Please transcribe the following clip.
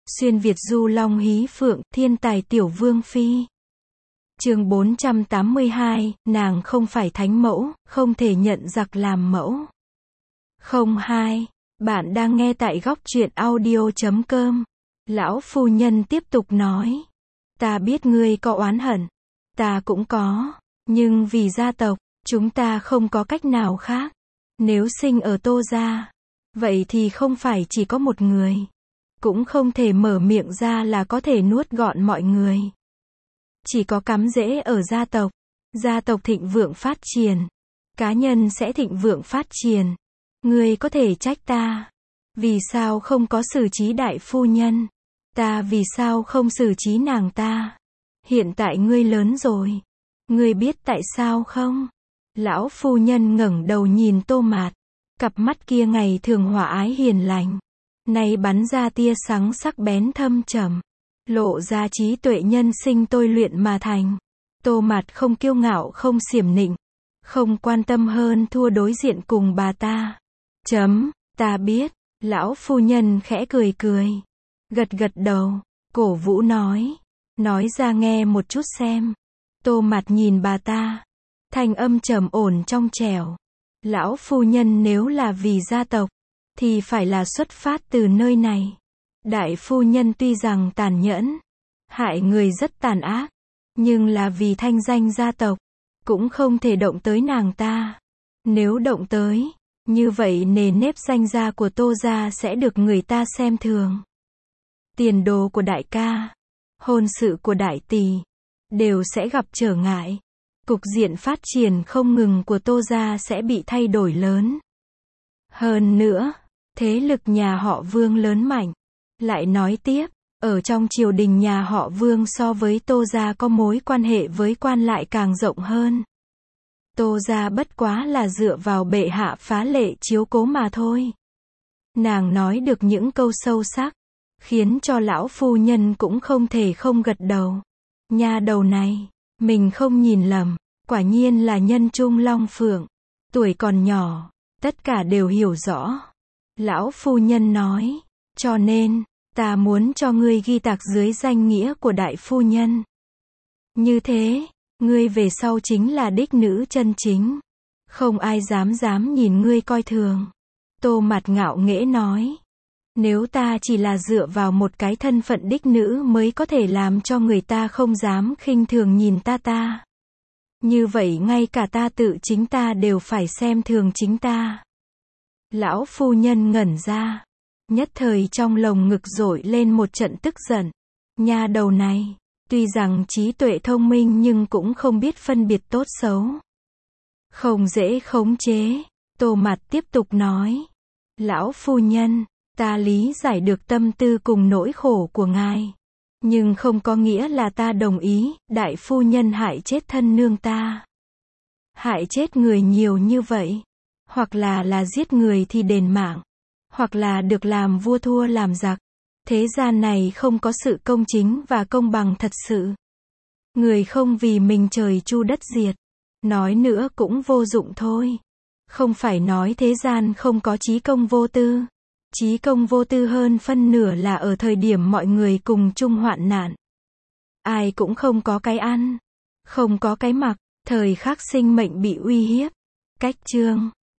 Xuyên Việt du long hí phượng, thiên tài tiểu vương phi. Chương 482, nàng không phải thánh mẫu, không thể nhận giặc làm mẫu. 02. Bạn đang nghe tại góc truyện audio.com. Lão phu nhân tiếp tục nói. Ta biết ngươi có oán hận. Ta cũng có. Nhưng vì gia tộc, chúng ta không có cách nào khác. Nếu sinh ở Tô gia, vậy thì không phải chỉ có một người. Cũng không thể mở miệng ra là có thể nuốt gọn mọi người. Chỉ có cắm rễ ở gia tộc thịnh vượng phát triển. Cá nhân sẽ thịnh vượng phát triển. Ngươi có thể trách ta. Vì sao không có xử trí đại phu nhân? Ta vì sao không xử trí nàng ta? Hiện tại ngươi lớn rồi. Ngươi biết tại sao không? Lão phu nhân ngẩng đầu nhìn Tô Mạt. Cặp mắt kia ngày thường hòa ái hiền lành. Nay bắn ra tia sáng sắc bén thâm trầm. Lộ ra trí tuệ nhân sinh tôi luyện mà thành. Tô Mạt không kiêu ngạo không xiểm nịnh. Không quan tâm hơn thua đối diện cùng bà ta. Ta biết. Lão phu nhân khẽ cười cười. Gật đầu. Cổ vũ nói. Nói ra nghe một chút xem. Tô Mạt nhìn bà ta. Thanh âm trầm ổn trong trẻo. Lão phu nhân nếu là vì gia tộc, thì phải là xuất phát từ nơi này. Đại phu nhân tuy rằng tàn nhẫn, hại người rất tàn ác, nhưng là vì thanh danh gia tộc, cũng không thể động tới nàng ta. Nếu động tới, như vậy nề nếp danh gia của Tô gia sẽ được người ta xem thường. Tiền đồ của đại ca, hôn sự của đại tỷ, đều sẽ gặp trở ngại. Cục diện phát triển không ngừng của Tô gia sẽ bị thay đổi lớn. Hơn nữa, thế lực nhà họ Vương lớn mạnh. Lại nói tiếp, ở trong triều đình nhà họ Vương so với Tô gia có mối quan hệ với quan lại càng rộng hơn. Tô gia bất quá là dựa vào bệ hạ phá lệ chiếu cố mà thôi. Nàng nói được những câu sâu sắc, khiến cho lão phu nhân cũng không thể không gật đầu. Nha đầu này, mình không nhìn lầm, quả nhiên là nhân trung long phượng. Tuổi còn nhỏ, tất cả đều hiểu rõ. Lão phu nhân nói, cho nên, ta muốn cho ngươi ghi tạc dưới danh nghĩa của đại phu nhân. Như thế, ngươi về sau chính là đích nữ chân chính. Không ai dám nhìn ngươi coi thường. Tô Mạt ngạo nghễ nói. Nếu ta chỉ là dựa vào một cái thân phận đích nữ mới có thể làm cho người ta không dám khinh thường nhìn ta. Như vậy ngay cả ta tự chính ta đều phải xem thường chính ta. Lão phu nhân ngẩn ra. Nhất thời trong lồng ngực dội lên một trận tức giận. Nha đầu này, tuy rằng trí tuệ thông minh nhưng cũng không biết phân biệt tốt xấu. Không dễ khống chế. Tô Mạt tiếp tục nói. Lão phu nhân, ta lý giải được tâm tư cùng nỗi khổ của ngài. Nhưng không có nghĩa là ta đồng ý, đại phu nhân hại chết thân nương ta. Hại chết người nhiều như vậy. Hoặc là giết người thì đền mạng. Hoặc là được làm vua thua làm giặc. Thế gian này không có sự công chính và công bằng thật sự. Người không vì mình trời chu đất diệt. Nói nữa cũng vô dụng thôi. Không phải nói thế gian không có chí công vô tư. Chí công vô tư hơn phân nửa là ở thời điểm mọi người cùng chung hoạn nạn. Ai cũng không có cái ăn. Không có cái mặc. Thời khắc sinh mệnh bị uy hiếp. Cách chương